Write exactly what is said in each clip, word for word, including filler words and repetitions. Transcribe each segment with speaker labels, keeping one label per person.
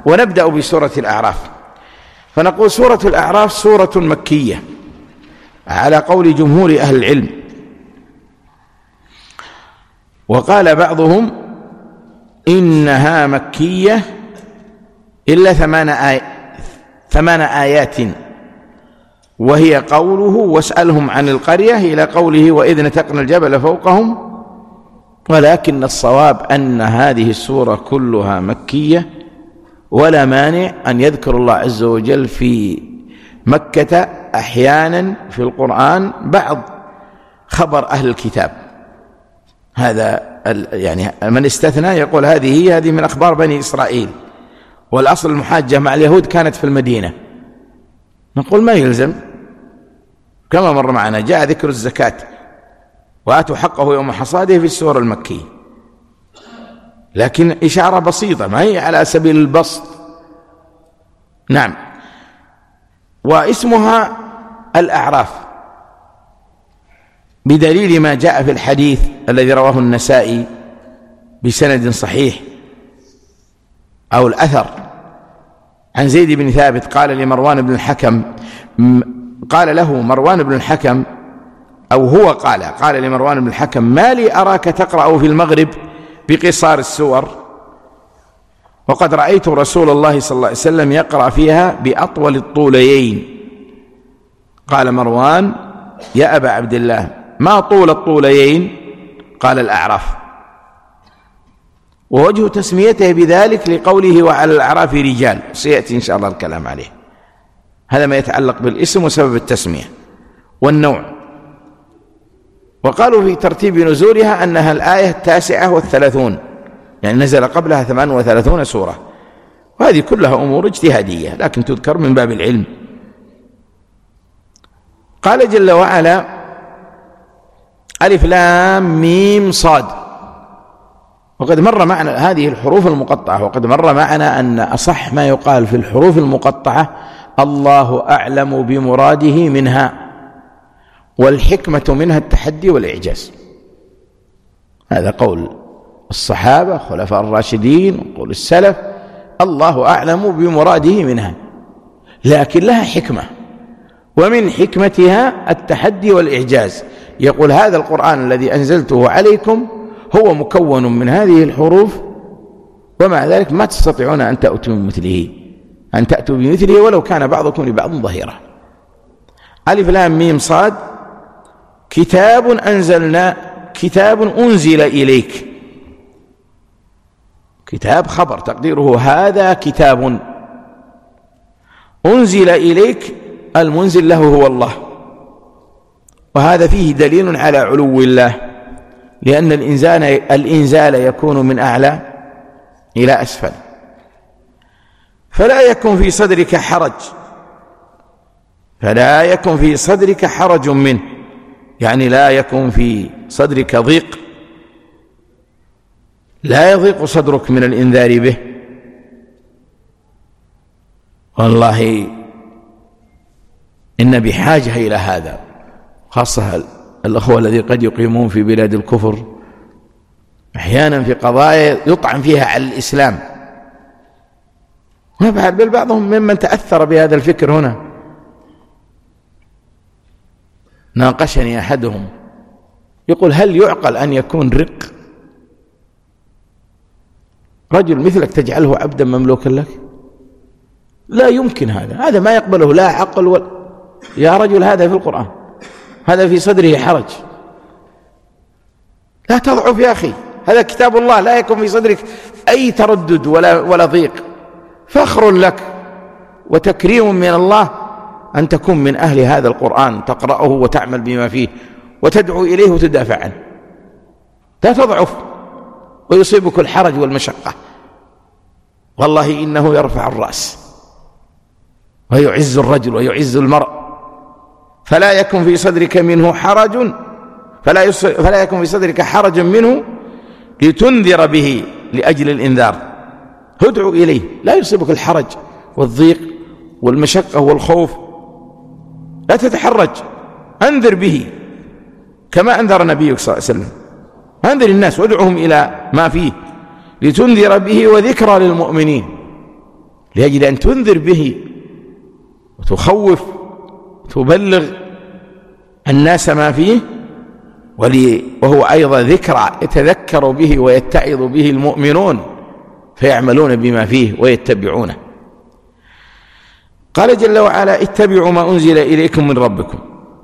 Speaker 1: ونبدأ بسورة الأعراف. فنقول سورة الأعراف سورة مكية على قول جمهور أهل العلم، وقال بعضهم إنها مكية إلا ثمان, آي... ثمان آيات، وهي قوله واسألهم عن القرية إلى قوله وإذ نتقنا الجبل فوقهم. ولكن الصواب أن هذه السورة كلها مكية، ولا مانع أن يذكر الله عز وجل في مكة أحيانا في القرآن بعض خبر أهل الكتاب. هذا يعني من استثنى يقول هذه هي هذه من أخبار بني إسرائيل، والأصل المحاجة مع اليهود كانت في المدينة. نقول ما يلزم، كما مر معنا جاء ذكر الزكاة وآتوا حقه يوم حصاده في السورة المكية، لكن إشارة بسيطة ما هي على سبيل البسط. نعم. واسمها الأعراف بدليل ما جاء في الحديث الذي رواه النسائي بسند صحيح أو الأثر عن زيد بن ثابت قال لمروان بن الحكم، قال له مروان بن الحكم أو هو قال قال لمروان بن الحكم ما لي أراك تقرأ في المغرب بقصار السور وقد رأيت رسول الله صلى الله عليه وسلم يقرأ فيها بأطول الطوليين. قال مروان يا أبا عبد الله ما طول الطوليين؟ قال الأعراف. ووجه تسميته بذلك لقوله وعلى الأعراف رجال، سيأتي إن شاء الله الكلام عليه. هذا ما يتعلق بالاسم وسبب التسمية والنوع. وقالوا في ترتيب نزولها أنها الآية التاسعة والثلاثون، يعني نزل قبلها ثمان وثلاثون سورة، وهذه كلها أمور اجتهادية لكن تذكر من باب العلم. قال جل وعلا ألف لام ميم صاد. وقد مر معنا هذه الحروف المقطعة، وقد مر معنا أن أصح ما يقال في الحروف المقطعة الله أعلم بمراده منها، والحكمة منها التحدي والإعجاز. هذا قول الصحابة خلفاء الراشدين وقول السلف، الله أعلم بمراده منها، لكن لها حكمة، ومن حكمتها التحدي والإعجاز. يقول هذا القرآن الذي أنزلته عليكم هو مكون من هذه الحروف، ومع ذلك ما تستطيعون أن تأتوا بمثله أن تأتوا بمثله ولو كان بعضكم لبعض ظهيرا. ألف لام ميم صاد كتاب أنزلنا، كتاب أنزل إليك، كتاب خبر تقديره هذا كتاب أنزل إليك، المنزل له هو الله. وهذا فيه دليل على علو الله، لأن الإنزال, الإنزال يكون من أعلى إلى أسفل. فلا يكن في صدرك حرج، فلا يكن في صدرك حرج منه، يعني لا يكن في صدرك ضيق، لا يضيق صدرك من الإنذار به. والله إن بحاجة إلى هذا، خاصة الأخوة الذين قد يقيمون في بلاد الكفر أحيانا في قضايا يطعن فيها على الإسلام، بل بعضهم ممن تأثر بهذا الفكر. هنا ناقشني أحدهم يقول هل يعقل أن يكون رق رجل مثلك تجعله عبدا مملوكا لك؟ لا يمكن، هذا هذا ما يقبله لا عقل ولا. يا رجل هذا في القرآن، هذا في صدره حرج، لا تضعف يا أخي، هذا كتاب الله، لا يكون في صدرك أي تردد ولا, ولا ضيق. فخر لك وتكريم من الله أن تكون من أهل هذا القرآن، تقرأه وتعمل بما فيه وتدعو إليه وتدافع عنه، لا تضعف ويصيبك الحرج والمشقة. والله إنه يرفع الرأس ويعز الرجل ويعز المرء. فلا يكن في صدرك منه حرج، فلا, فلا يكن في صدرك حرج منه لتنذر به لأجل الإنذار، ادعو إليه، لا يصيبك الحرج والضيق والمشقة والخوف، لا تتحرج، أنذر به كما أنذر نبيك صلى الله عليه وسلم، أنذر الناس وادعوهم إلى ما فيه لتنذر به وذكرى للمؤمنين. لأجل أن تنذر به وتخوف وتبلغ الناس ما فيه، وهو أيضا ذكرى يتذكر به ويتعظ به المؤمنون فيعملون بما فيه ويتبعونه. قال جل وعلا: اتبعوا ما أنزل إليكم من ربكم.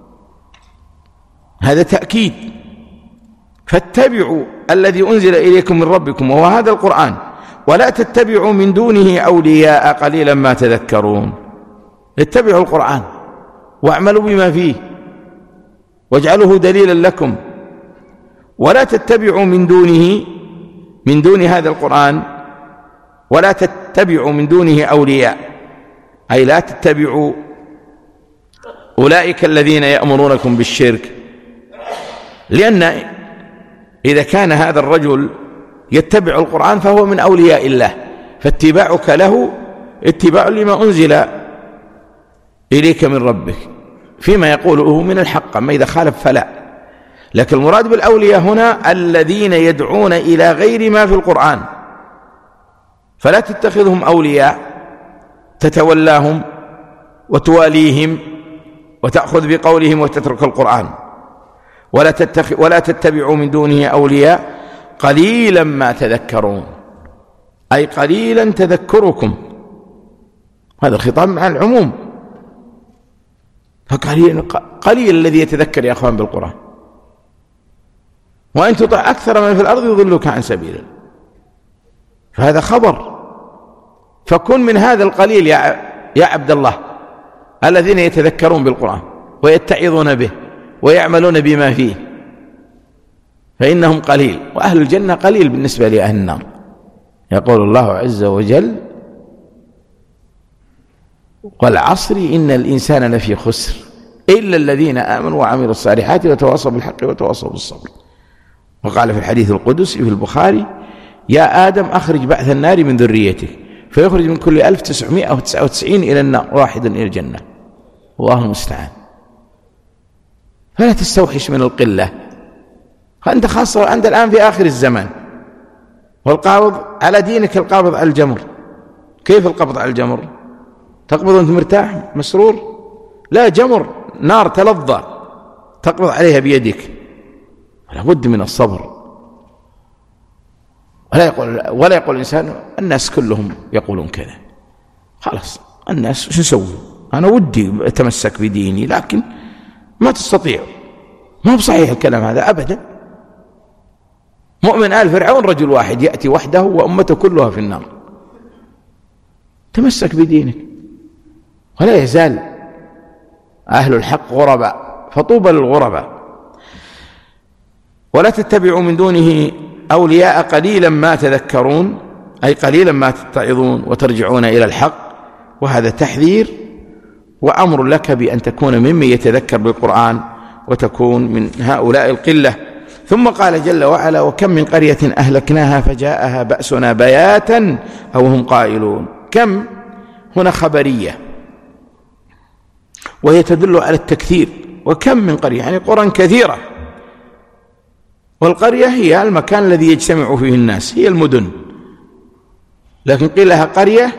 Speaker 1: هذا تأكيد، فاتبعوا الذي أنزل إليكم من ربكم وهو هذا القرآن، ولا تتبعوا من دونه أولياء قليلا ما تذكرون. اتبعوا القرآن واعملوا بما فيه واجعلوه دليلا لكم، ولا تتبعوا من دونه من دون هذا القرآن، ولا تتبعوا من دونه أولياء، أي لا تتبعوا أولئك الذين يأمرونكم بالشرك، لأن إذا كان هذا الرجل يتبع القرآن فهو من أولياء الله، فاتباعك له اتباع لما أنزل إليك من ربك فيما يقوله من الحق، أما إذا خالف فلا. لكن المراد بالأولياء هنا الذين يدعون إلى غير ما في القرآن، فلا تتخذهم أولياء تتولاهم وتواليهم وتأخذ بقولهم وتترك القرآن. ولا, تتخ... ولا تتبعوا من دونه أولياء قليلا ما تذكرون، أي قليلا تذكركم. هذا الخطاب مع العموم، فقليل قليل الذي يتذكر يا أخوان بالقرآن، وإن تطع أكثر من في الأرض يضلك عن سبيله. فهذا خبر، فكن من هذا القليل يا, يا عبد الله الذين يتذكرون بالقرآن ويتعظون به ويعملون بما فيه، فإنهم قليل، وأهل الجنة قليل بالنسبة لأهل النار. يقول الله عز وجل: والعصر إن الإنسان لفي خسر إلا الذين آمنوا وعملوا الصالحات وتواصوا بالحق وتواصوا بالصبر. وقال في الحديث القدسي في البخاري: يا آدم أخرج بعث النار من ذريتك، فيخرج من كل ألف تسعمائة وتسعة وتسعين إلى النار، واحدا إلى الجنة. الله المستعان. فلا تستوحش من القلة، فأنت خاصة أنت الآن في آخر الزمان، والقابض على دينك القابض على الجمر. كيف القبض على الجمر؟ تقبض وأنت مرتاح مسرور؟ لا، جمر نار تلظى تقبض عليها بيدك، لا بد من الصبر. ولا يقول ولا يقول الإنسان الناس كلهم يقولون كذا، خلاص الناس وش نسوي؟ أنا ودي أتمسك بديني لكن ما تستطيع. ما هو بصحيح الكلام هذا أبدا. مؤمن آل فرعون رجل واحد يأتي وحده وأمته كلها في النار. تمسك بدينك، ولا يزال أهل الحق غرباء، فطوبى للغرباء. ولا تتبعوا من دونه أولياء قليلا ما تذكرون، أي قليلا ما تتعظون وترجعون إلى الحق. وهذا تحذير وأمر لك بأن تكون ممن يتذكر بالقرآن وتكون من هؤلاء القلة. ثم قال جل وعلا: وكم من قرية أهلكناها فجاءها بأسنا بياتا أو هم قائلون. كم هنا خبرية، وهي تدل على التكثير. وكم من قرية يعني قرى كثيرة، والقرية هي المكان الذي يجتمع فيه الناس، هي المدن، لكن قيل لها قرية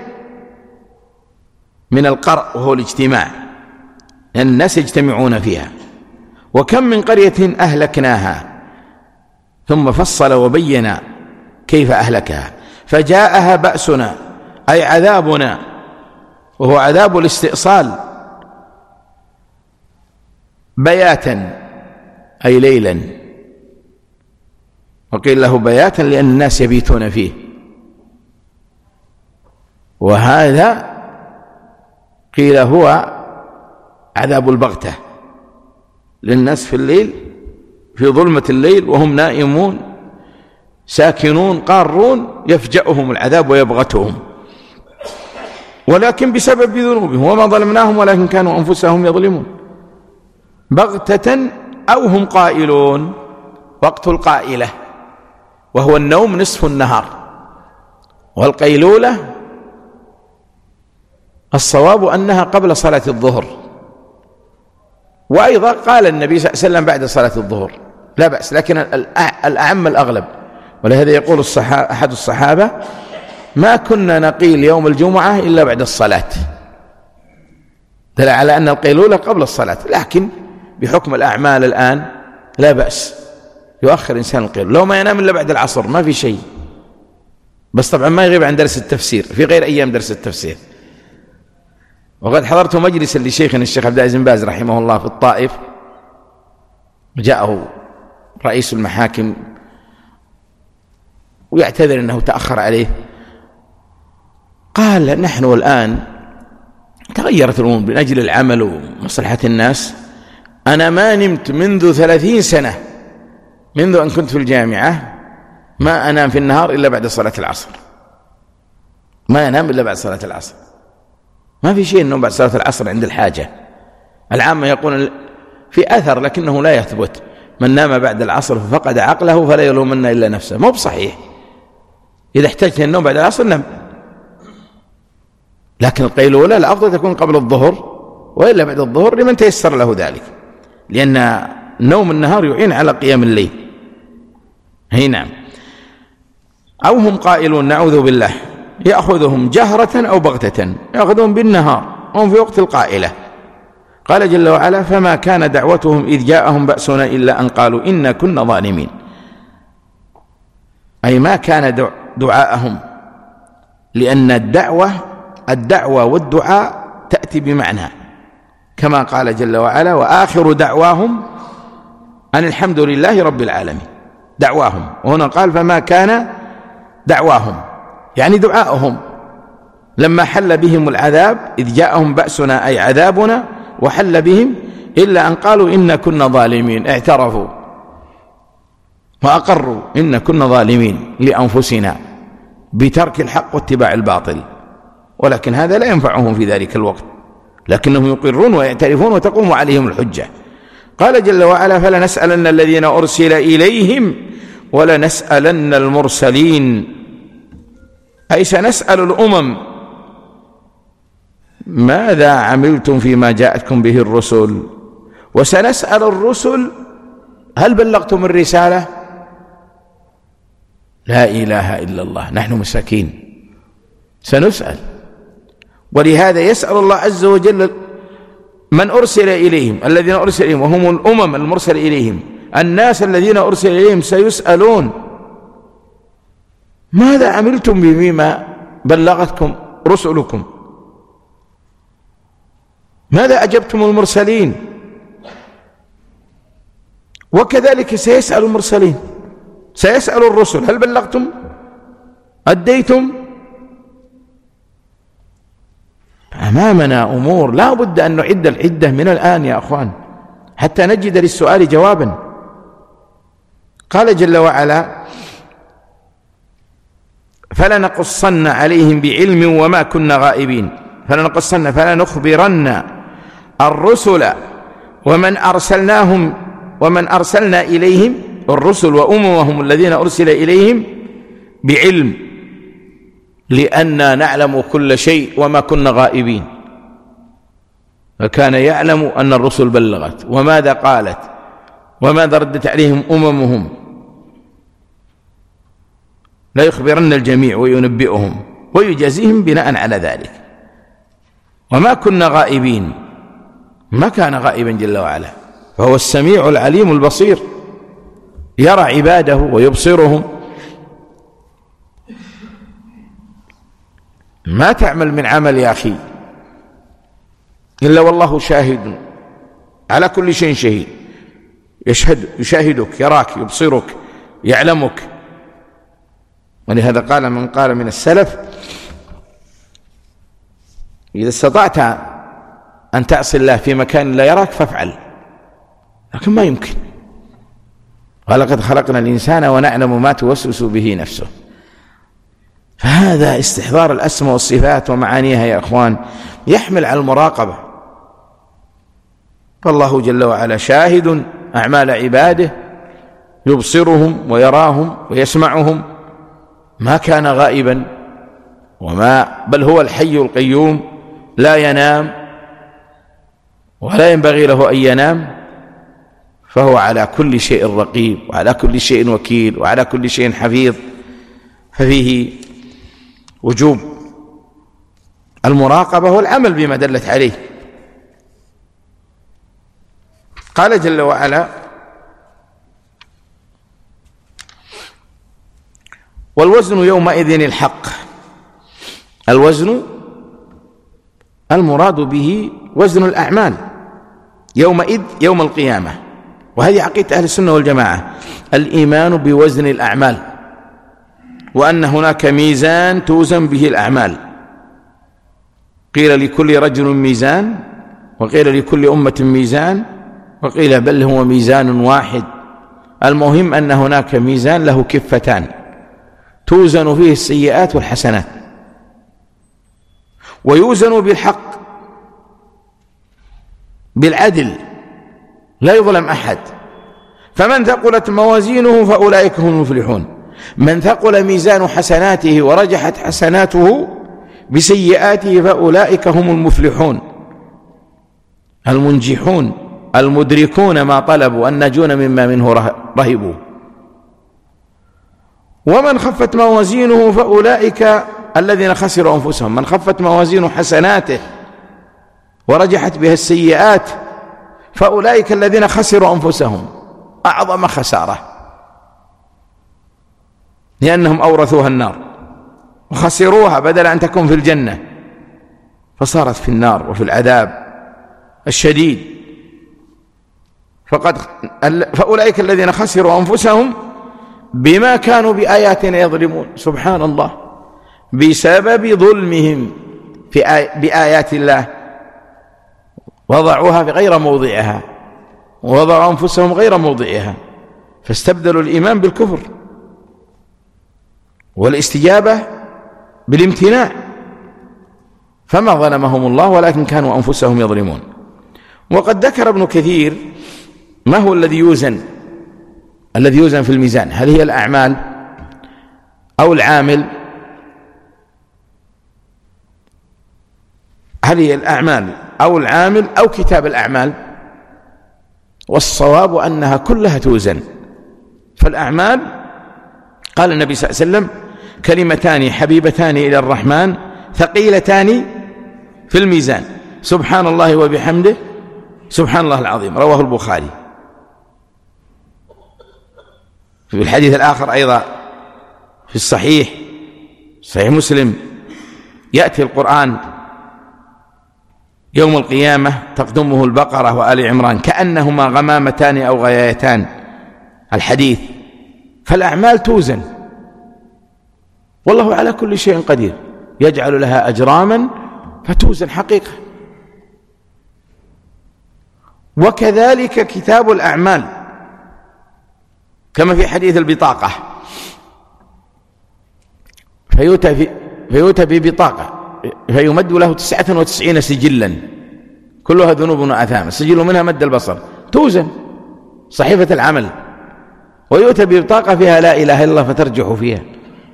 Speaker 1: من القرء وهو الاجتماع، لأن الناس يجتمعون فيها. وكم من قرية أهلكناها، ثم فصل وبين كيف أهلكها. فجاءها بأسنا أي عذابنا، وهو عذاب الاستئصال، بياتا أي ليلا، وقيل له بياتا لأن الناس يبيتون فيه. وهذا قيل هو عذاب البغتة للناس في الليل، في ظلمة الليل وهم نائمون ساكنون قارون، يفجأهم العذاب ويبغتهم، ولكن بسبب ذنوبهم. وما ظلمناهم ولكن كانوا أنفسهم يظلمون. بغتة أو هم قائلون، وقت القائلة وهو النوم نصف النهار، والقيلولة الصواب أنها قبل صلاة الظهر. وأيضا قال النبي صلى الله عليه وسلم بعد صلاة الظهر لا بأس، لكن الأعم الأغلب. ولهذا يقول الصحابة أحد الصحابة: ما كنا نقيل يوم الجمعة إلا بعد الصلاة، دل على أن القيلولة قبل الصلاة، لكن بحكم الأعمال الآن لا بأس يؤخر إنسان القيلولة، لو ما ينام إلا بعد العصر ما في شيء، بس طبعا ما يغيب عن درس التفسير في غير أيام درس التفسير. وقد حضرت مجلسا لشيخنا الشيخ عبد العزيز بن باز رحمه الله في الطائف، جاءه رئيس المحاكم ويعتذر أنه تأخر عليه، قال نحن الآن تغيرت الأمور من أجل العمل ومصلحة الناس، أنا ما نمت منذ ثلاثين سنة، منذ أن كنت في الجامعة ما أنام في النهار إلا بعد صلاة العصر، ما أنام إلا بعد صلاة العصر، ما في شيء النوم بعد صلاة العصر عند الحاجة. العامة يقول في أثر لكنه لا يثبت، من نام بعد العصر ففقد عقله فلا يلومن إلا نفسه، مو بصحيح، إذا احتجت النوم بعد العصر نم، لكن القيلولة الأفضل تكون قبل الظهر وإلا بعد الظهر لمن تيسر له ذلك، لأن نوم النهار يعين على قيام الليل. هي نعم. أو هم قائلون نعوذ بالله، يأخذهم جهرة أو بغتة، يأخذهم بالنهار هم في وقت القائلة. قال جل وعلا فما كان دعوتهم إذ جاءهم بأسنا إلا أن قالوا إنا كنا ظالمين، أي ما كان دعاءهم، لأن الدعوة الدعوة والدعاء تأتي بمعنى، كما قال جل وعلا وآخر دعواهم أن الحمد لله رب العالمين، دعواهم، وهنا قال فما كان دعواهم يعني دعاؤهم لما حل بهم العذاب، إذ جاءهم بأسنا أي عذابنا وحل بهم، إلا أن قالوا إنا كنا ظالمين، اعترفوا وأقروا إنا كنا ظالمين لأنفسنا بترك الحق واتباع الباطل، ولكن هذا لا ينفعهم في ذلك الوقت، لكنهم يقرون ويعترفون وتقوم عليهم الحجة. قال جل وعلا فلنسألن الذين أرسل إليهم ولنسألن المرسلين، أي سنسأل الأمم ماذا عملتم فيما جاءتكم به الرسل، وسنسأل الرسل هل بلغتم الرسالة؟ لا إله إلا الله، نحن مساكين سنسأل. ولهذا يسأل الله عز وجل من أرسل إليهم، الذين أرسل إليهم وهم الأمم المرسل إليهم، الناس الذين أرسل إليهم سيسألون ماذا عملتم بما بلغتكم رسلكم، ماذا أجبتم المرسلين، وكذلك سيسأل المرسلين، سيسأل الرسل هل بلغتم أديتم. أمامنا أمور لا بد أن نعد العدة من الآن يا أخوان حتى نجد للسؤال جوابا. قال جل وعلا فلنقصن عليهم بعلم وما كنا غائبين، فلنقصن فلنخبرن الرسل ومن أرسلناهم ومن أرسلنا إليهم، الرسل وأممهم الذين أرسل إليهم بعلم، لأننا نعلم كل شيء وما كنا غائبين، فكان يعلم أن الرسل بلغت وماذا قالت وماذا ردت عليهم أممهم، لا يخبرن الجميع وينبئهم ويجازيهم بناء على ذلك. وما كنا غائبين، ما كان غائبا جل وعلا، فهو السميع العليم البصير، يرى عباده ويبصرهم. ما تعمل من عمل يا أخي إلا والله شاهد على كل شيء شهيد، يشهد يشاهدك، يراك، يبصرك، يعلمك. ولهذا قال من قال من السلف إذا استطعت أن تعصي الله في مكان لا يراك فافعل، لكن ما يمكن. ولقد خلقنا الإنسان ونعلم ما توسوس به نفسه. فهذا استحضار الأسماء والصفات ومعانيها يا أخوان يحمل على المراقبة، فالله جل وعلا شاهد أعمال عباده، يبصرهم ويراهم ويسمعهم، ما كان غائبا، وما بل هو الحي القيوم لا ينام ولا ينبغي له أن ينام، فهو على كل شيء رقيب وعلى كل شيء وكيل وعلى كل شيء حفيظ. ففيه وجوب المراقبة والعمل بما دلت عليه. قال جل وعلا: والوزن يومئذ الحق. الوزن المراد به وزن الأعمال يومئذ يوم القيامة، وهذه عقيدة أهل السنة والجماعة، الإيمان بوزن الأعمال، وأن هناك ميزان توزن به الأعمال. قيل لكل رجل ميزان، وقيل لكل أمة ميزان، وقيل بل هو ميزان واحد. المهم أن هناك ميزان له كفتان توزن فيه السيئات والحسنات، ويوزن بالحق بالعدل، لا يظلم أحد. فمن ثقلت موازينه فأولئك هم المفلحون. من ثقل ميزان حسناته ورجحت حسناته بسيئاته فأولئك هم المفلحون المنجحون المدركون ما طلبوا الناجون مما منه رهبوا. ومن خفت موازينه فأولئك الذين خسروا أنفسهم. من خفت موازين حسناته ورجحت بها السيئات فأولئك الذين خسروا أنفسهم أعظم خسارة، لأنهم أورثوها النار وخسروها بدل أن تكون في الجنة، فصارت في النار وفي العذاب الشديد. فقد فأولئك الذين خسروا أنفسهم بما كانوا بآياتنا يظلمون. سبحان الله، بسبب ظلمهم في آي... بآيات الله وضعوها في غير موضعها، ووضعوا أنفسهم غير موضعها، فاستبدلوا الإيمان بالكفر والاستجابة بالامتناع، فما ظلمهم الله ولكن كانوا أنفسهم يظلمون. وقد ذكر ابن كثير ما هو الذي يوزن الذي يوزن في الميزان، هل هي الأعمال أو العامل؟ هل هي الأعمال أو العامل أو كتاب الأعمال؟ والصواب أنها كلها توزن. فالأعمال قال النبي صلى الله عليه وسلم: كلمتان حبيبتان إلى الرحمن ثقيلتان في الميزان، سبحان الله وبحمده سبحان الله العظيم، رواه البخاري. في الحديث الآخر أيضا في الصحيح صحيح مسلم: يأتي القرآن يوم القيامة تقدمه البقرة وآل عمران كأنهما غمامتان أو غيايتان، الحديث. فالأعمال توزن، والله على كل شيء قدير، يجعل لها أجراما فتوزن حقيقة. وكذلك كتاب الأعمال كما في حديث البطاقة، فيؤتى فيؤتى ببطاقة فيمد له تسعة وتسعين سجلا كلها ذنوب وآثام، السجل منها مد البصر، توزن صحيفة العمل. ويؤتى ببطاقة فيها لا إله إلا الله فترجح فيها.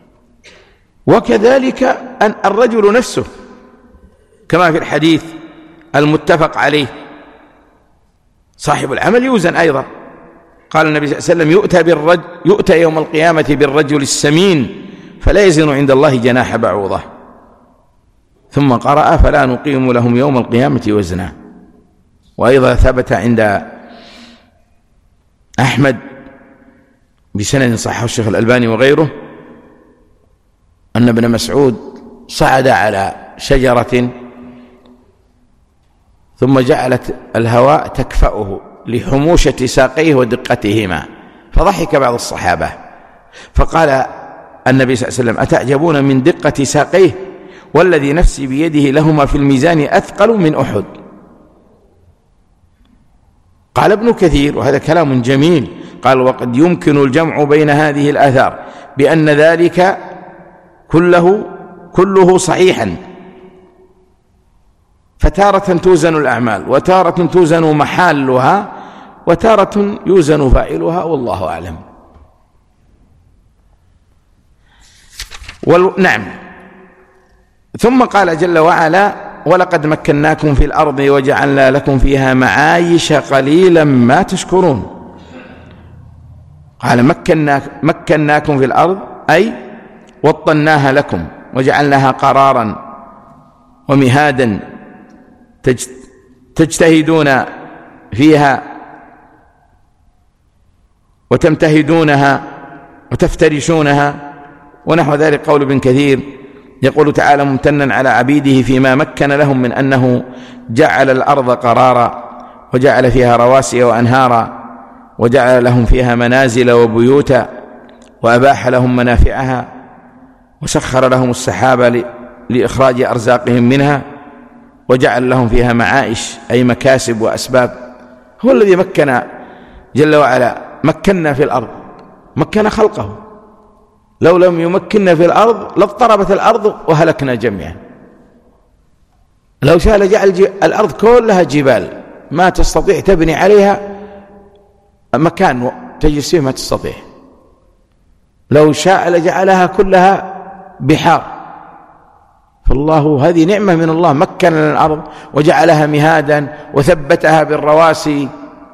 Speaker 1: وكذلك أن الرجل نفسه كما في الحديث المتفق عليه، صاحب العمل يوزن أيضا. قال النبي صلى الله عليه وسلم: يؤتى, بالرجل يؤتى يوم القيامة بالرجل السمين فلا يزن عند الله جناح بعوضة. ثم قرأ: فلا نقيم لهم يوم القيامة وزنا. وأيضا ثبت عند أحمد بسند صححه الشيخ الألباني وغيره أن ابن مسعود صعد على شجرة ثم جعلت الهواء تكفأه لحموشة ساقيه ودقتهما، فضحك بعض الصحابة، فقال النبي صلى الله عليه وسلم: أتعجبون من دقة ساقيه والذي نفسي بيده لهما في الميزان أثقل من أحد. قال ابن كثير، وهذا كلام جميل، قال: وقد يمكن الجمع بين هذه الآثار بأن ذلك كله كله صحيحا، فتارة توزن الأعمال، وتارة توزن محالها، وتارة يوزن فاعلها، والله أعلم. وال... نعم. ثم قال جل وعلا: ولقد مكناكم في الأرض وجعلنا لكم فيها معايش قليلا ما تشكرون. قال: مكنا مكناكم في الأرض أي وطناها لكم وجعلناها قرارا ومهادا تجتهدون فيها وتمتهدونها وتفترشونها ونحو ذلك. قول ابن كثير يقول تعالى ممتنا على عبيده فيما مكن لهم من أنه جعل الأرض قرارا وجعل فيها رواسي وأنهارا وجعل لهم فيها منازل وبيوتا وأباح لهم منافعها وسخر لهم السحاب لإخراج أرزاقهم منها وجعل لهم فيها معائش أي مكاسب وأسباب. هو الذي مكن جل وعلا، مكنا في الأرض، مكن خلقه. لو لم يمكننا في الأرض لاضطربت الأرض وهلكنا جميعا. لو شاء لجعل الأرض كلها جبال ما تستطيع تبني عليها مكان تجلس فيه، ما تستطيع. لو شاء لجعلها كلها بحار. فالله هذه نعمة من الله، مكن لنا الأرض وجعلها مهادا وثبتها بالرواسي.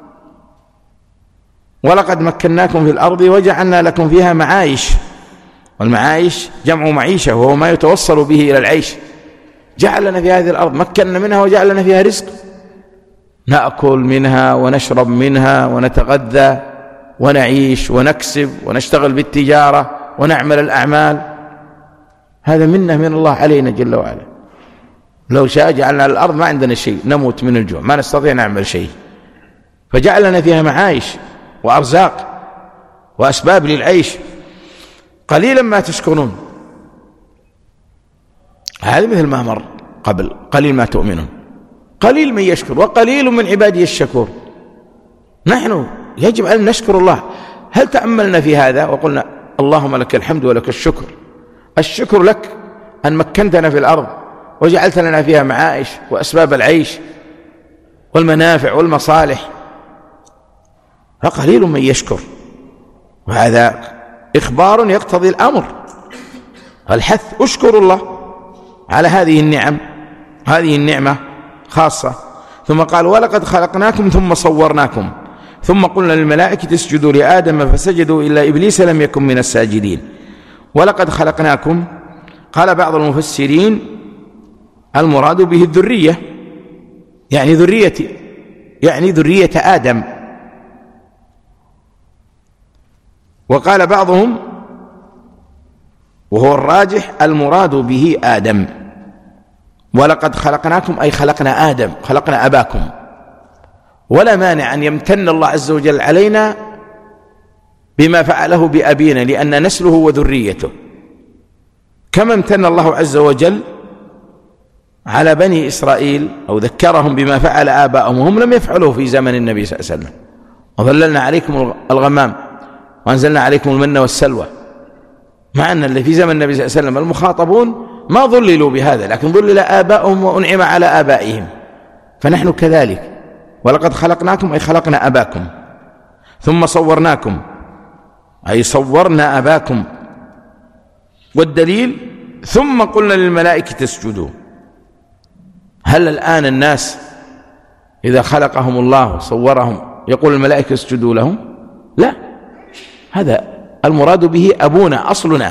Speaker 1: ولقد مكناكم في الأرض وجعلنا لكم فيها معايش، والمعايش جمع معيشة وهو ما يتوصل به إلى العيش. جعلنا في هذه الأرض، مكننا منها وجعلنا فيها رزق، نأكل منها ونشرب منها ونتغذى ونعيش ونكسب ونشتغل بالتجارة ونعمل الأعمال. هذا منة من الله علينا جل وعلا. لو شاء جعلنا الأرض ما عندنا شيء، نموت من الجوع، ما نستطيع نعمل شيء، فجعلنا فيها معايش وأرزاق وأسباب للعيش. قليلا ما تشكرون. هذا مثل ما مر قبل، قليل ما تؤمنون. قليل من يشكر وقليل من عبادي الشكور. نحن يجب أن نشكر الله. هل تأملنا في هذا وقلنا اللهم لك الحمد ولك الشكر؟ الشكر لك أن مكنتنا في الأرض وجعلت لنا فيها معائش وأسباب العيش والمنافع والمصالح، فقليل من يشكر. وهذا إخبار يقتضي الأمر، الحث اشكروا الله على هذه النعم، هذه النعمة خاصة. ثم قال ولقد خلقناكم ثم صورناكم ثم قلنا للملائكة اسجدوا لآدم فسجدوا إلا إبليس لم يكن من الساجدين. ولقد خلقناكم، قال بعض المفسرين المراد به الذرية، يعني ذرية يعني ذرية آدم. وقال بعضهم وهو الراجح المراد به آدم. ولقد خلقناكم أي خلقنا آدم، خلقنا أباكم. ولا مانع أن يمتن الله عز وجل علينا بما فعله بأبينا لأن نسله وذريته، كما امتن الله عز وجل على بني إسرائيل أو ذكرهم بما فعل آباءهم وهم لم يفعلوه في زمن النبي صلى الله عليه وسلم. وظللنا عليكم الغمام وأنزلنا عليكم المن والسلوى، مع أن اللي في زمن النبي صلى الله عليه وسلم المخاطبون ما ظللوا بهذا، لكن ظلل آباؤهم وأنعم على آبائهم. فنحن كذلك. ولقد خلقناكم أي خلقنا أباكم ثم صورناكم أي صورنا أباكم. والدليل ثم قلنا للملائكة اسجدوا. هل الآن الناس إذا خلقهم الله وصورهم يقول الملائكة اسجدوا لهم؟ لا، هذا المراد به أبونا أصلنا،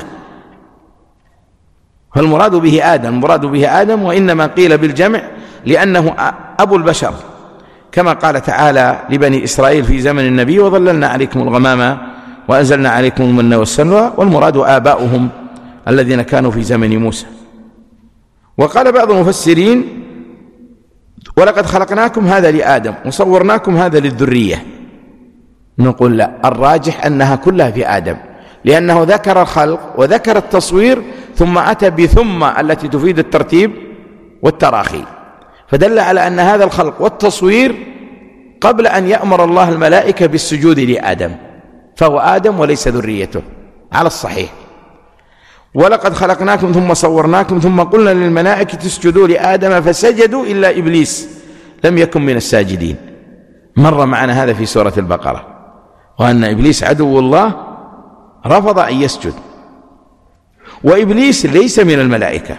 Speaker 1: فالمراد به آدم، المراد به آدم، وإنما قيل بالجمع لأنه أبو البشر، كما قال تعالى لبني إسرائيل في زمن النبي وظللنا عليكم الغمام وأنزلنا عليكم المن والسلوى، والمراد آباؤهم الذين كانوا في زمن موسى. وقال بعض المفسرين ولقد خلقناكم هذا لآدم وصورناكم هذا للذرية. نقول لا، الراجح أنها كلها في آدم، لأنه ذكر الخلق وذكر التصوير ثم أتى بثم التي تفيد الترتيب والتراخي، فدل على أن هذا الخلق والتصوير قبل أن يأمر الله الملائكة بالسجود لآدم، فهو آدم وليس ذريته على الصحيح. ولقد خلقناكم ثم صورناكم ثم قلنا للملائكة اسجدوا لآدم فسجدوا إلا إبليس لم يكن من الساجدين. مر معنا هذا في سورة البقرة، وأن إبليس عدو الله رفض أن يسجد. وإبليس ليس من الملائكة،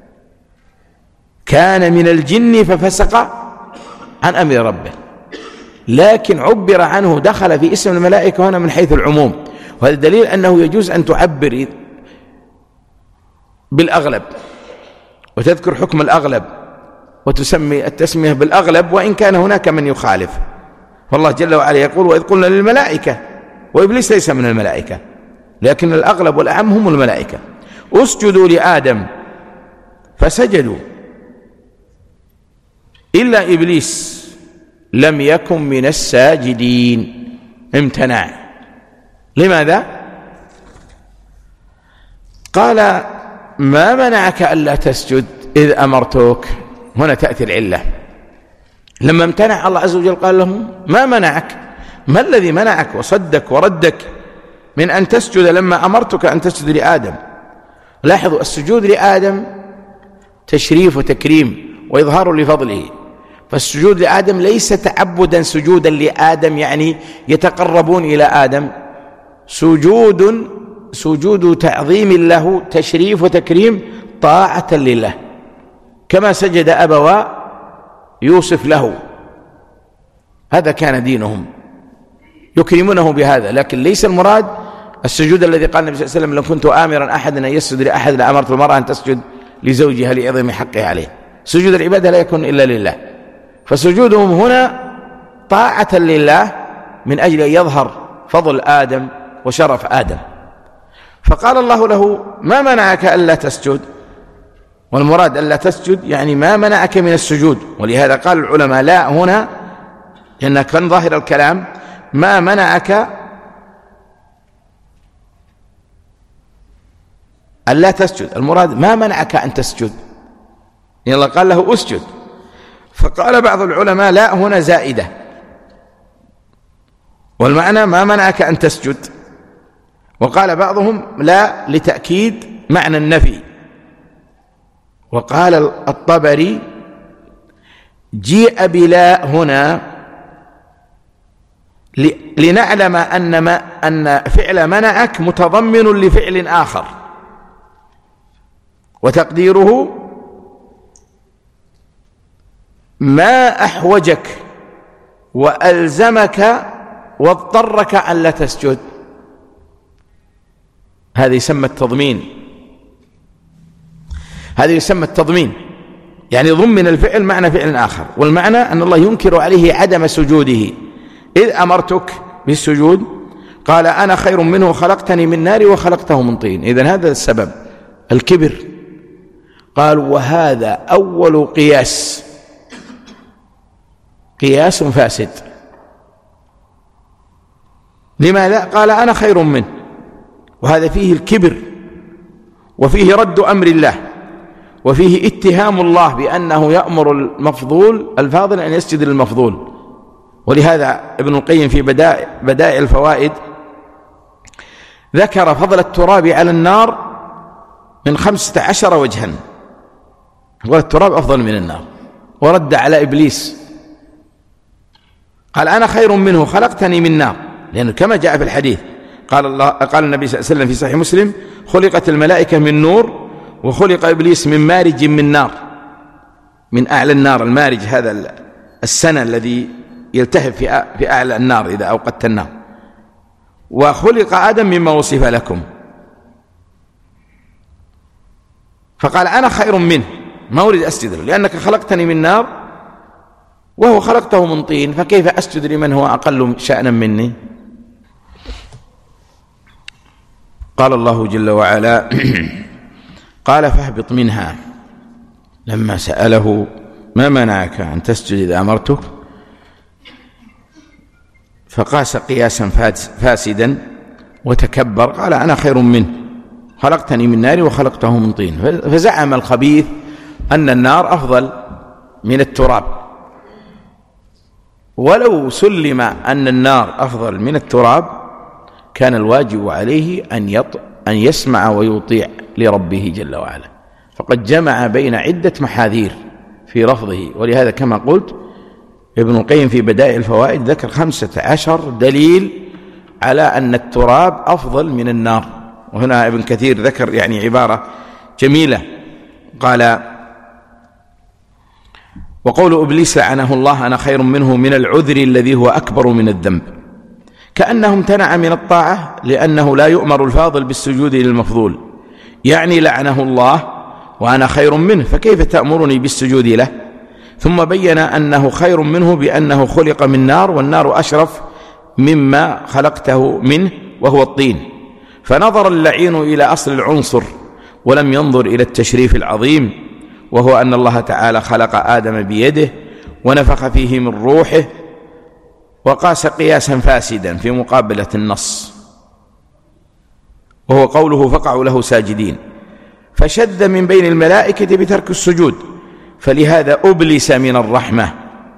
Speaker 1: كان من الجن ففسق عن أمر ربه، لكن عبر عنه، دخل في اسم الملائكة هنا من حيث العموم. وهذا دليل أنه يجوز أن تعبر بالأغلب وتذكر حكم الأغلب وتسمي التسمية بالأغلب وإن كان هناك من يخالف. والله جل وعلا يقول: وإذ قلنا للملائكة، وإبليس ليس من الملائكة، لكن الأغلب والأعم هم الملائكة: اسجدوا لآدم فسجدوا إلا إبليس لم يكن من الساجدين، امتنع. لماذا؟ قال: ما منعك ألا تسجد إذ أمرتك. هنا تأتي العلة. لما امتنع الله عز وجل قال لهم: ما منعك؟ ما الذي منعك وصدك وردك من أن تسجد لما أمرتك أن تسجد لآدم؟ لاحظوا، السجود لآدم تشريف وتكريم وإظهار لفضله، فالسجود لآدم ليس تعبدا سجودا لآدم يعني يتقربون إلى آدم، سجود سجود تعظيم له، تشريف وتكريم، طاعة لله، كما سجد أبوا يوسف له. هذا كان دينهم، يكرمونه بهذا. لكن ليس المراد السجود الذي قال النبي صلى الله عليه وسلم: لو كنت آمرا أحدا أن يسجد لأحد لأمرت المرأة أن تسجد لزوجها لعظم حقه عليه. سجود العبادة لا يكون إلا لله، فسجودهم هنا طاعة لله من أجل أن يظهر فضل آدم وشرف آدم. فقال الله له: ما منعك ألا تسجد؟ والمراد ألا تسجد يعني ما منعك من السجود. ولهذا قال العلماء: لا هنا لأن كان ظاهر الكلام ما منعك ألا تسجد، المراد ما منعك أن تسجد، يعني الله قال له أسجد. فقال بعض العلماء: لا هنا زائدة، والمعنى ما منعك أن تسجد. وقال بعضهم: لا لتأكيد معنى النفي. وقال الطبري: جيء بلا هنا لنعلم أن, ما أن فعل منعك متضمن لفعل آخر، وتقديره ما أحوجك وألزمك واضطرك أن لا تسجد. هذا يسمى التضمين، هذا يسمى التضمين، يعني ضمن الفعل معنى فعل آخر. والمعنى أن الله ينكر عليه عدم سجوده. إذ أمرتك بالسجود قال: أنا خير منه خلقتني من نار وخلقته من طين. إذن هذا السبب، الكبر. قال: وهذا أول قياس، قياس فاسد. لماذا؟ قال: أنا خير منه، وهذا فيه الكبر، وفيه رد أمر الله، وفيه اتهام الله بأنه يأمر المفضول الفاضل أن يسجد للمفضول. ولهذا ابن القيم في بدائع, بدائع الفوائد ذكر فضل التراب على النار من خمسة عشر وجها، والتراب أفضل من النار. ورد على إبليس قال: أنا خير منه خلقتني من نار، لأنه كما جاء في الحديث قال الله قال النبي صلى الله عليه وسلم في صحيح مسلم: خلقت الملائكة من نور وخلق إبليس من مارج من نار، من أعلى النار. المارج هذا السنة الذي يلتهب في في أعلى النار إذا أوقدت النار. وخلق آدم مما وصف لكم. فقال: أنا خير منه، ما أريد أسجد له، لأنك خلقتني من نار وهو خلقته من طين، فكيف أسجد لمن هو أقل شأنا مني؟ قال الله جل وعلا: قال: فاهبط منها. لما سأله: ما منعك أن تسجد إذا أمرتك؟ فقاس قياسا فاسدا وتكبر، قال: أنا خير منه خلقتني من نار وخلقته من طين. فزعم الخبيث أن النار أفضل من التراب. ولو سلم أن النار أفضل من التراب كان الواجب عليه أن يط... أن يسمع ويطيع لربه جل وعلا. فقد جمع بين عدة محاذير في رفضه. ولهذا كما قلت ابن القيم في بدائع الفوائد ذكر خمسة عشر دليل على أن التراب أفضل من النار. وهنا ابن كثير ذكر يعني عبارة جميلة، قال: وقول إبليس لعنه الله: أنا خير منه من العذر الذي هو أكبر من الذنب، كأنه امتنع من الطاعة لأنه لا يؤمر الفاضل بالسجود للمفضول، يعني لعنه الله وأنا خير منه، فكيف تأمرني بالسجود له؟ ثم بين أنه خير منه بأنه خلق من نار، والنار أشرف مما خلقته منه وهو الطين. فنظر اللعين إلى أصل العنصر ولم ينظر إلى التشريف العظيم، وهو أن الله تعالى خلق آدم بيده ونفخ فيه من روحه، وقاس قياسا فاسدا في مقابلة النص، وهو قوله فقعوا له ساجدين، فشذ من بين الملائكة بترك السجود، فلهذا أبلس من الرحمة،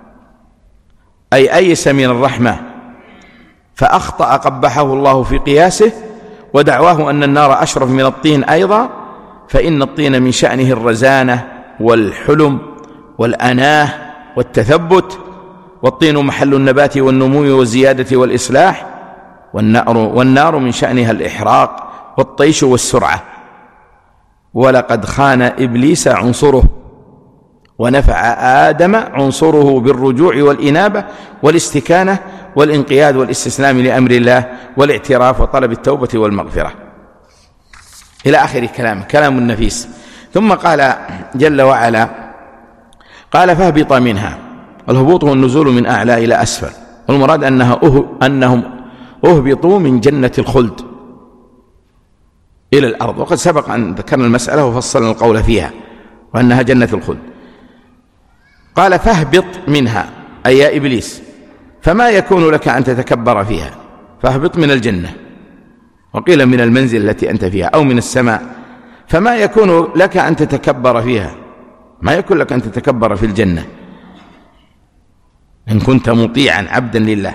Speaker 1: أي أيس من الرحمة، فأخطأ قبحه الله في قياسه، ودعواه أن النار أشرف من الطين أيضا، فإن الطين من شأنه الرزانة والحلم والأناه والتثبت، والطين محل النبات والنمو والزيادة والإصلاح، والنار, والنار من شأنها الإحراق والطيش والسرعة. ولقد خان إبليس عنصره، ونفع آدم عنصره بالرجوع والإنابة والاستكانة والانقياد والاستسلام لأمر الله والاعتراف وطلب التوبة والمغفرة، إلى آخر كلام كلام النفيس. ثم قال جل وعلا: قال فاهبط منها. الهبوط هو النزول من أعلى إلى أسفل، والمراد أنها أه أنهم أهبطوا من جنة الخلد إلى الأرض، وقد سبق أن ذكرنا المسألة وفصلنا القول فيها وأنها جنة الخلد. قال فاهبط منها أي يا إبليس، فما يكون لك أن تتكبر فيها، فاهبط من الجنة، وقيل من المنزل التي أنت فيها أو من السماء، فما يكون لك أن تتكبر فيها، ما يكون لك أن تتكبر في الجنة إن كنت مطيعا عبدا لله.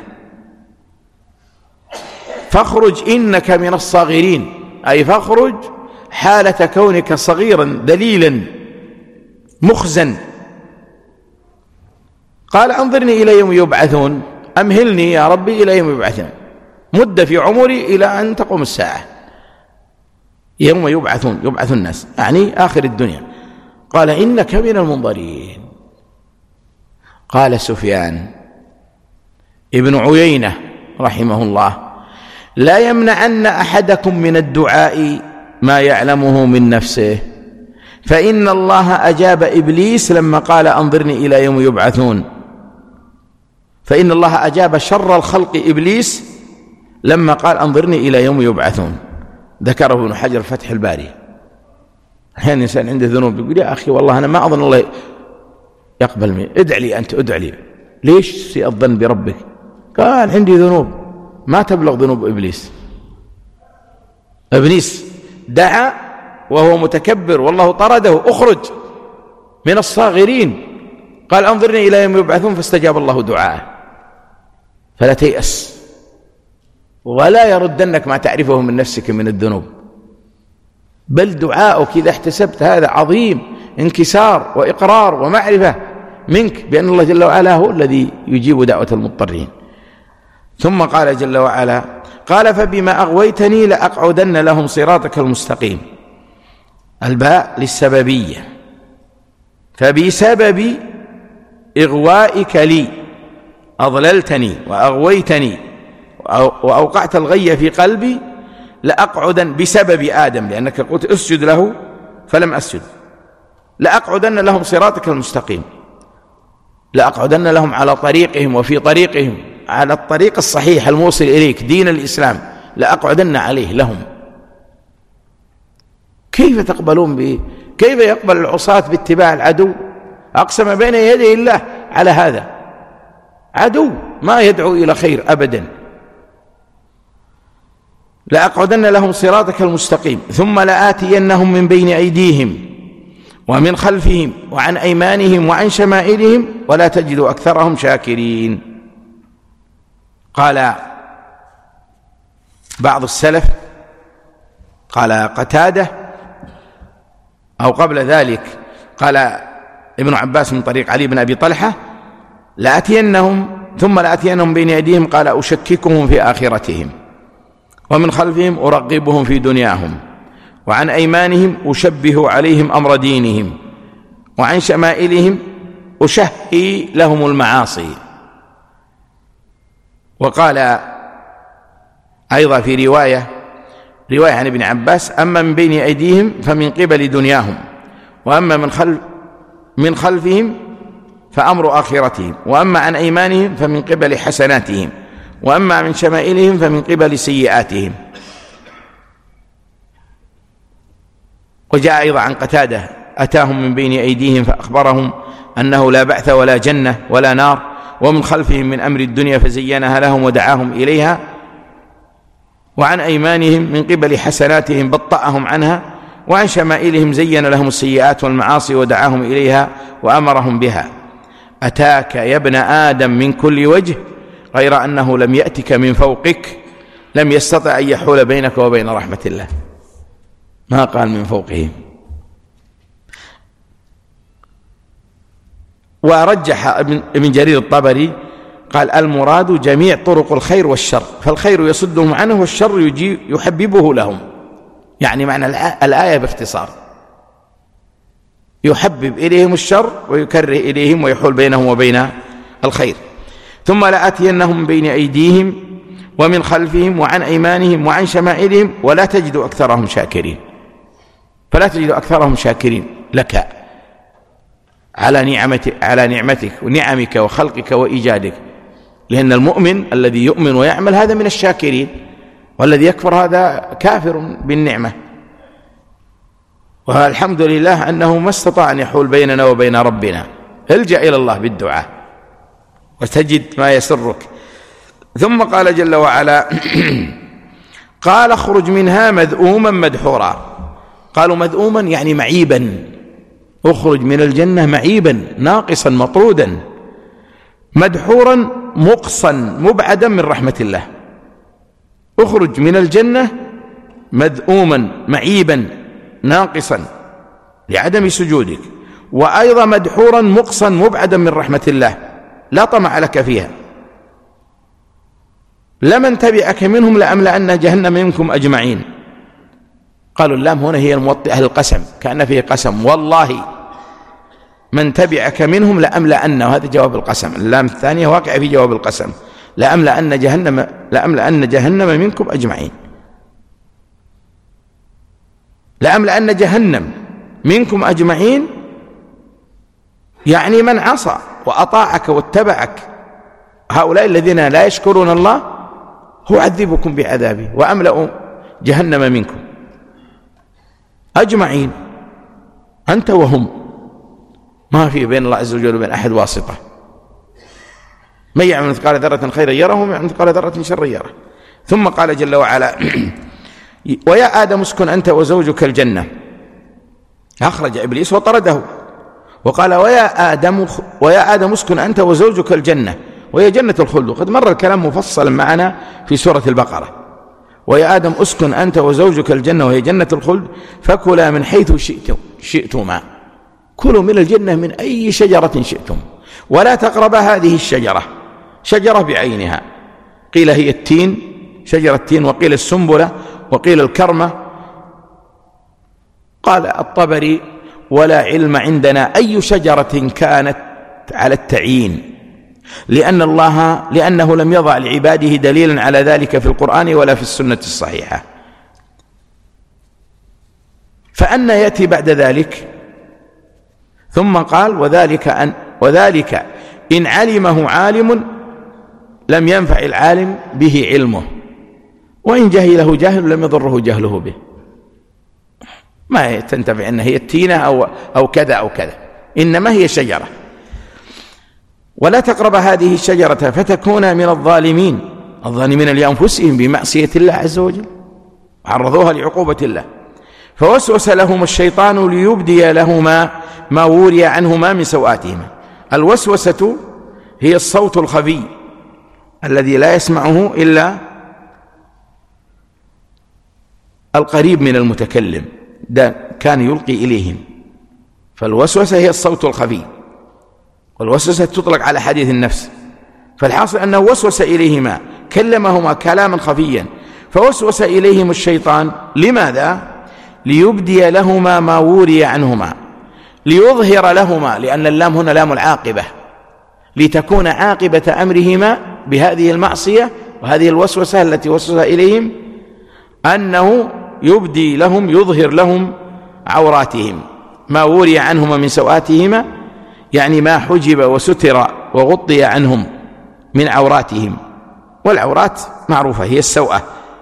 Speaker 1: فاخرج إنك من الصاغرين، أي فاخرج حالة كونك صغيرا ذليلا مخزن. قال أنظرني إلى يوم يبعثون، أمهلني يا ربي إلى يوم يبعثون، مد في عمري إلى أن تقوم الساعة، يوم يبعثون، يبعث الناس يعني آخر الدنيا. قال إنك من المنظرين. قال سفيان ابن عيينة رحمه الله: لا يمنعن أحدكم من الدعاء ما يعلمه من نفسه، فإن الله أجاب إبليس لما قال أنظرني إلى يوم يبعثون، فإن الله أجاب شر الخلق إبليس لما قال أنظرني إلى يوم يبعثون. ذكره ابن حجر فتح الباري. أحيانا الإنسان عنده ذنوب يقول يا أخي والله أنا ما أظن الله يقبل مني، ادع لي أنت، ادع لي. ليش سيء الظن بربك؟ قال عندي ذنوب ما تبلغ ذنوب إبليس. إبليس دعا وهو متكبر والله طرده: اخرج من الصاغرين. قال أنظرني إلى يوم يبعثون، فاستجاب الله دعاءه. فلا تيأس ولا يردنك ما تعرفه من نفسك من الذنوب، بل دعاؤك إذا احتسبت هذا عظيم انكسار وإقرار ومعرفة منك بأن الله جل وعلا هو الذي يجيب دعوة المضطرين. ثم قال جل وعلا: قال فبما أغويتني لأقعدن لهم صراطك المستقيم. الباء للسببية، فبسبب إغوائك لي أضللتني وأغويتني وأوقعت الغي في قلبي، لأقعدن بسبب آدم، لأنك قلت اسجد له فلم أسجد، لأقعدن لهم صراطك المستقيم، لأقعدن لهم على طريقهم وفي طريقهم، على الطريق الصحيح الموصل إليك دين الإسلام، لأقعدن عليه لهم. كيف تقبلون به؟ كيف يقبل العصاة باتباع العدو؟ أقسم بين يدي الله على هذا، عدو ما يدعو إلى خير أبدا. لأقعدن لهم صراطك المستقيم ثم لآتينهم من بين أيديهم ومن خلفهم وعن أيمانهم وعن شمائلهم ولا تجد أكثرهم شاكرين. قال بعض السلف، قال قتادة أو قبل ذلك قال ابن عباس من طريق علي بن أبي طلحة: لآتينهم ثم لآتينهم بين أيديهم، قال أشككهم في آخرتهم، ومن خلفهم أرغبهم في دنياهم، وعن أيمانهم أشبه عليهم أمر دينهم، وعن شمائلهم أشهي لهم المعاصي. وقال أيضا في رواية: رواية عن ابن عباس: أما من بين أيديهم فمن قبل دنياهم، وأما من خلف من خلفهم فأمر آخرتهم، وأما عن أيمانهم فمن قبل حسناتهم، وأما من شمائلهم فمن قبل سيئاتهم. وجاء أيضا عن قتادة: أتاهم من بين أيديهم فأخبرهم أنه لا بعث ولا جنة ولا نار، ومن خلفهم من أمر الدنيا فزينها لهم ودعاهم إليها، وعن أيمانهم من قبل حسناتهم بطأهم عنها، وعن شمائلهم زين لهم السيئات والمعاصي ودعاهم إليها وأمرهم بها. أتاك يا ابن آدم من كل وجه غير أنه لم يأتك من فوقك، لم يستطع أن يحول بينك وبين رحمة الله. ما قال من فوقهم. ورجح ابن جرير الطبري قال: المراد جميع طرق الخير والشر، فالخير يصدهم عنه والشر يحببه لهم. يعني معنى الآية باختصار: يحبب إليهم الشر ويكره إليهم ويحول بينهم وبين الخير. ثم لآتينهم من بين أيديهم ومن خلفهم وعن أيمانهم وعن شمائلهم ولا تجد أكثرهم شاكرين. فلا تجد أكثرهم شاكرين لك على نعمتك على نعمتك ونعمك وخلقك وإيجادك، لأن المؤمن الذي يؤمن ويعمل هذا من الشاكرين، والذي يكفر هذا كافر بالنعمة. والحمد لله أنه ما استطاع أن يحول بيننا وبين ربنا. الجأ إلى الله بالدعاء وتجد ما يسرك. ثم قال جل وعلا: قال اخرج منها مذءوما مدحورا. قالوا مذءوما يعني معيبا، اخرج من الجنة معيبا ناقصا مطرودا، مدحورا مقصا مبعدا من رحمة الله. اخرج من الجنة مذءوما معيبا ناقصا لعدم سجودك، وأيضا مدحورا مقصا مبعدا من رحمة الله، لا طمع لك فيها. لمن تبعك منهم لأملأن جهنم منكم أجمعين. قالوا اللام هنا هي الموطئة للقسم، كأن فيه قسم: والله من تبعك منهم لأملأن، وهذا جواب القسم. اللام الثانية واقع في جواب القسم: لأملأن جهنم لأملأن جهنم منكم أجمعين. لأملأن جهنم منكم أجمعين يعني من عصى وأطاعك واتبعك. هؤلاء الذين لا يشكرون الله هو عذبكم بعذابه، وأملأ جهنم منكم أجمعين، أنت وهم، ما في بين الله عز وجل وبين أحد واسطة. من يعمل مثقال ذرة خيرا يره ومن يعمل مثقال ذرة شرا يره. ثم قال جل وعلا: ويا آدم اسكن أنت وزوجك الجنة. أخرج إبليس وطرده، وقال: ويا آدم ويا آدم اسكن أنت وزوجك الجنة، وهي جنة الخلد. وقد مر الكلام مفصلا معنا في سورة البقرة: ويا آدم اسكن أنت وزوجك الجنة وهي جنة الخلد فكلا من حيث شئتم شئتما، كلوا من الجنة من أي شجرة شئتم ولا تقربا هذه الشجرة، شجرة بعينها، قيل هي التين، شجرة التين، وقيل السنبلة، وقيل الكرمة. قال الطبري: ولا علم عندنا أي شجرة كانت على التعيين، لأن الله لأنه لم يضع لعباده دليلا على ذلك في القرآن ولا في السنة الصحيحة. فأن يأتي بعد ذلك؟ ثم قال: وذلك أن وذلك إن علمه عالم لم ينفع العالم به علمه، وإن جهله جاهل لم يضره جهله به. ما تنتفع أن هي التينة أو, أو كذا أو كذا، إنما هي شجرة. ولا تقرب هذه الشجرة فتكون من الظالمين، الظالمين لأنفسهم بمعصية الله عز وجل، عرضوها لعقوبة الله. فوسوس لهم الشيطان ليبدي لهما ما وري عنهما من سوآتهما. الوسوسة هي الصوت الخفي الذي لا يسمعه إلا القريب من المتكلم، ده كان يلقي إليهم. فالوسوسة هي الصوت الخفي، والوسوسة تطلق على حديث النفس. فالحاصل أنه وسوس إليهما، كلمهما كلاما خفيا، فوسوس إليهم الشيطان. لماذا؟ ليبدي لهما ما وري عنهما، ليظهر لهما، لأن اللام هنا لام العاقبة، لتكون عاقبة أمرهما بهذه المعصية وهذه الوسوسة التي وسوسها إليهم أنه يبدي لهم يظهر لهم عوراتهم، ما وري عنهما من سوآتهما يعني ما حجب وستر وغطي عنهم من عوراتهم، والعورات معروفة هي السوءة.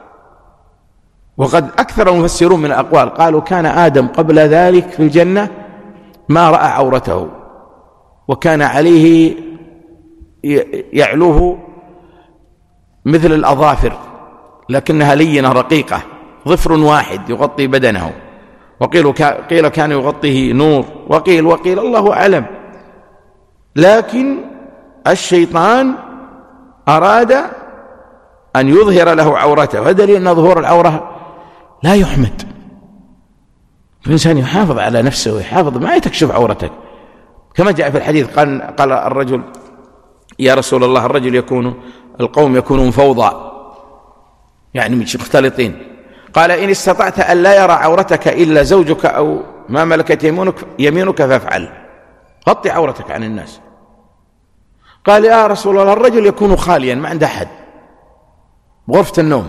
Speaker 1: وقد أكثر المفسرون من الأقوال قالوا كان آدم قبل ذلك في الجنة ما رأى عورته، وكان عليه يعلوه مثل الأظافر لكنها لينة رقيقة، ظفر واحد يغطي بدنه، وقيل قيل كان يغطيه نور، وقيل وقيل الله أعلم. لكن الشيطان أراد أن يظهر له عورته، ودليل أن ظهور العورة لا يحمد. الإنسان يحافظ على نفسه ويحافظ ما تكشف عورتك، كما جاء في الحديث قال, قال الرجل يا رسول الله الرجل يكون القوم يكونون فوضى يعني مش مختلطين، قال إن استطعت أن لا يرى عورتك إلا زوجك أو ما ملكت يمينك, يمينك فافعل، غطي عورتك عن الناس. قال يا رسول الله الرجل يكون خاليا ما عنده أحد بغرفة النوم،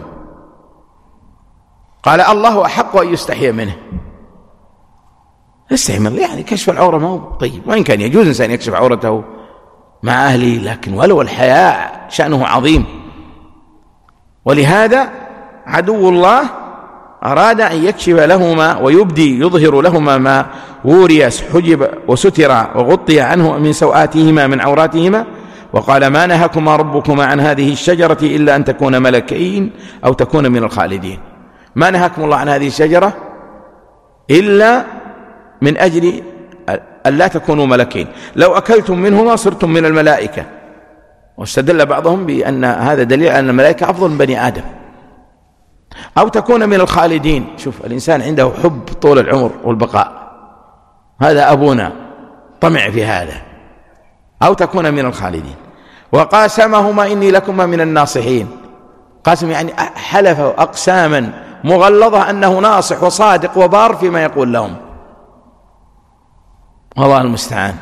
Speaker 1: قال الله أحق أن يستحي منه. استحي منه يعني كشف العورة ما هو طيب، وإن كان يجوز إنسان يكشف عورته مع أهله، لكن ولو الحياء شأنه عظيم. ولهذا عدو الله أراد أن يكشف لهما ويبدي يظهر لهما ما وري حجب وستر وغطي عنه من سوآتهما من عوراتهما، وقال ما نهاكما ربكما عن هذه الشجرة إلا أن تكون ملكين أو تكون من الخالدين. ما نهاكم الله عن هذه الشجرة إلا من أجل أن لا تكونوا ملكين، لو أكلتم منهما صرتم من الملائكة. واستدل بعضهم بأن هذا دليل أن الملائكة أفضل من بني آدم. أو تكون من الخالدين، شوف الإنسان عنده حب طول العمر والبقاء، هذا أبونا طمع في هذا. أو تكون من الخالدين. وقاسمهما إني لكما من الناصحين، قاسم يعني حلف أقساما مغلظة أنه ناصح وصادق وبار فيما يقول لهم، والله المستعان.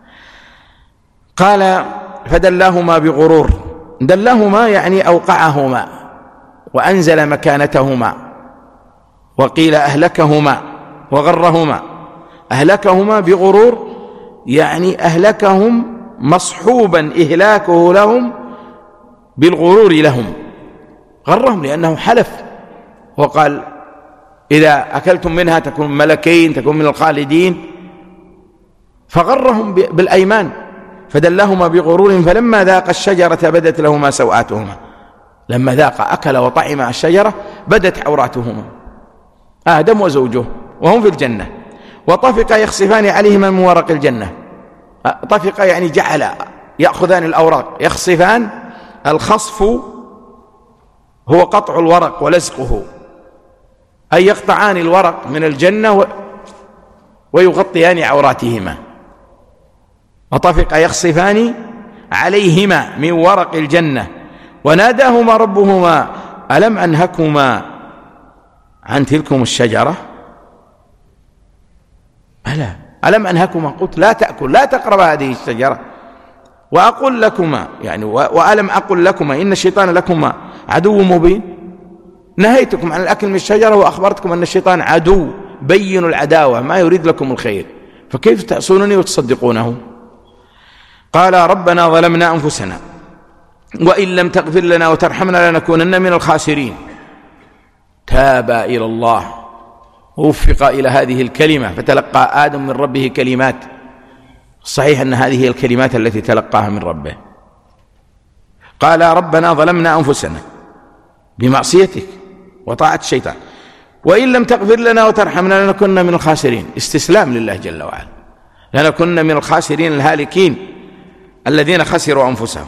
Speaker 1: قال فدلاهما بغرور، دلاهما يعني أوقعهما وأنزل مكانتهما، وقيل أهلكهما وغرهما. أهلكهما بغرور يعني أهلكهم مصحوبا إهلاكه لهم بالغرور لهم، غرهم لأنه حلف وقال إذا أكلتم منها تكون ملكين تكون من الخالدين، فغرهم بالأيمان. فدلهما بغرور فلما ذاق الشجرة بدت لهما سوآتهما، لما ذاق أكل وطعم الشجرة بدت عوراتهما آدم وزوجه وهم في الجنة، وطفق يخصفان عليهما من ورق الجنة. طفق يعني جعل يأخذان الأوراق يخصفان، الخصف هو قطع الورق ولزقه، أي يقطعان الورق من الجنة ويغطيان عوراتهما. وطفق يخصفان عليهما من ورق الجنة وناداهما ربهما ألم أنهكما عن تلكم الشجرة؟ ألا ألم أنهكما، قلت لا تأكل لا تقرب هذه الشجرة، وأقول لكما يعني وألم أقل لكما إن الشيطان لكما عدو مبين، نهيتكم عن الأكل من الشجرة وأخبرتكم أن الشيطان عدو بين العداوة ما يريد لكم الخير، فكيف تعصونني وتصدقونه؟ قال ربنا ظلمنا أنفسنا وإن لم تغفر لنا وترحمنا لنكونن من الخاسرين. تابا إلى الله ووفق إلى هذه الكلمة، فتلقى آدم من ربه كلمات، صحيح أن هذه هي الكلمات التي تلقاها من ربه. قال ربنا ظلمنا أنفسنا بمعصيتك وطاعة الشيطان، وإن لم تغفر لنا وترحمنا لنكن من الخاسرين، استسلام لله جل وعلا، لنكن من الخاسرين الهالكين الذين خسروا أنفسهم.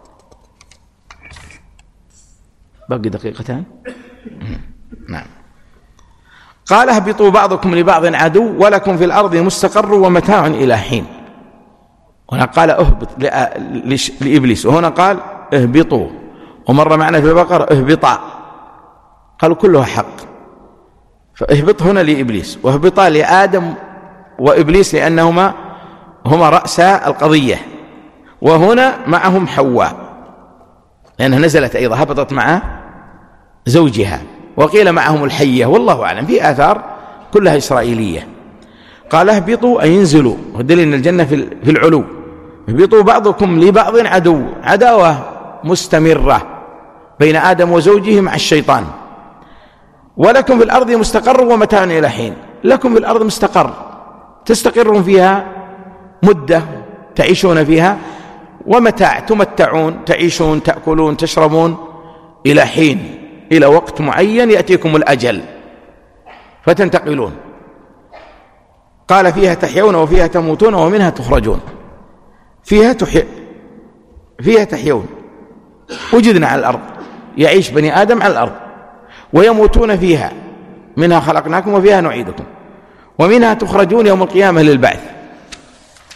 Speaker 1: باقي دقيقتان. نعم. قال اهبطوا بعضكم لبعض عدو ولكم في الأرض مستقر ومتاع إلى حين. هنا قال اهبط لإبليس، وهنا قال اهبطوا، ومر معنا في البقرة اهبطا، قالوا كلها حق. فاهبط هنا لإبليس، واهبطا لآدم وإبليس لأنهما هما رأسا القضية، وهنا معهم حواء لأنها نزلت أيضا، هبطت مع زوجها وقيل معهم الحية، والله أعلم، في آثار كلها إسرائيلية. قال اهبطوا أي ينزلوا، ودليل أن الجنة في العلو. اهبطوا بعضكم لبعض عدو، عداوة مستمرة بين آدم وزوجه مع الشيطان. ولكم في الأرض مستقر ومتاع إلى حين. لكم في الأرض مستقر تستقرون فيها مدة تعيشون فيها، ومتاع تمتعون، تعيشون تأكلون تشربون إلى حين، إلى وقت معين يأتيكم الأجل فتنتقلون. قال فيها تحيون وفيها تموتون ومنها تخرجون. فيها تحي... فيها تحيون، وجدنا على الأرض، يعيش بني آدم على الأرض، ويموتون فيها، منها خلقناكم وفيها نعيدكم، ومنها تخرجون يوم القيامة للبعث.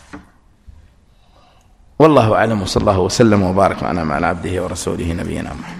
Speaker 1: والله أعلم، وصلى الله وسلم وبارك على عبده ورسوله نبينا محمد.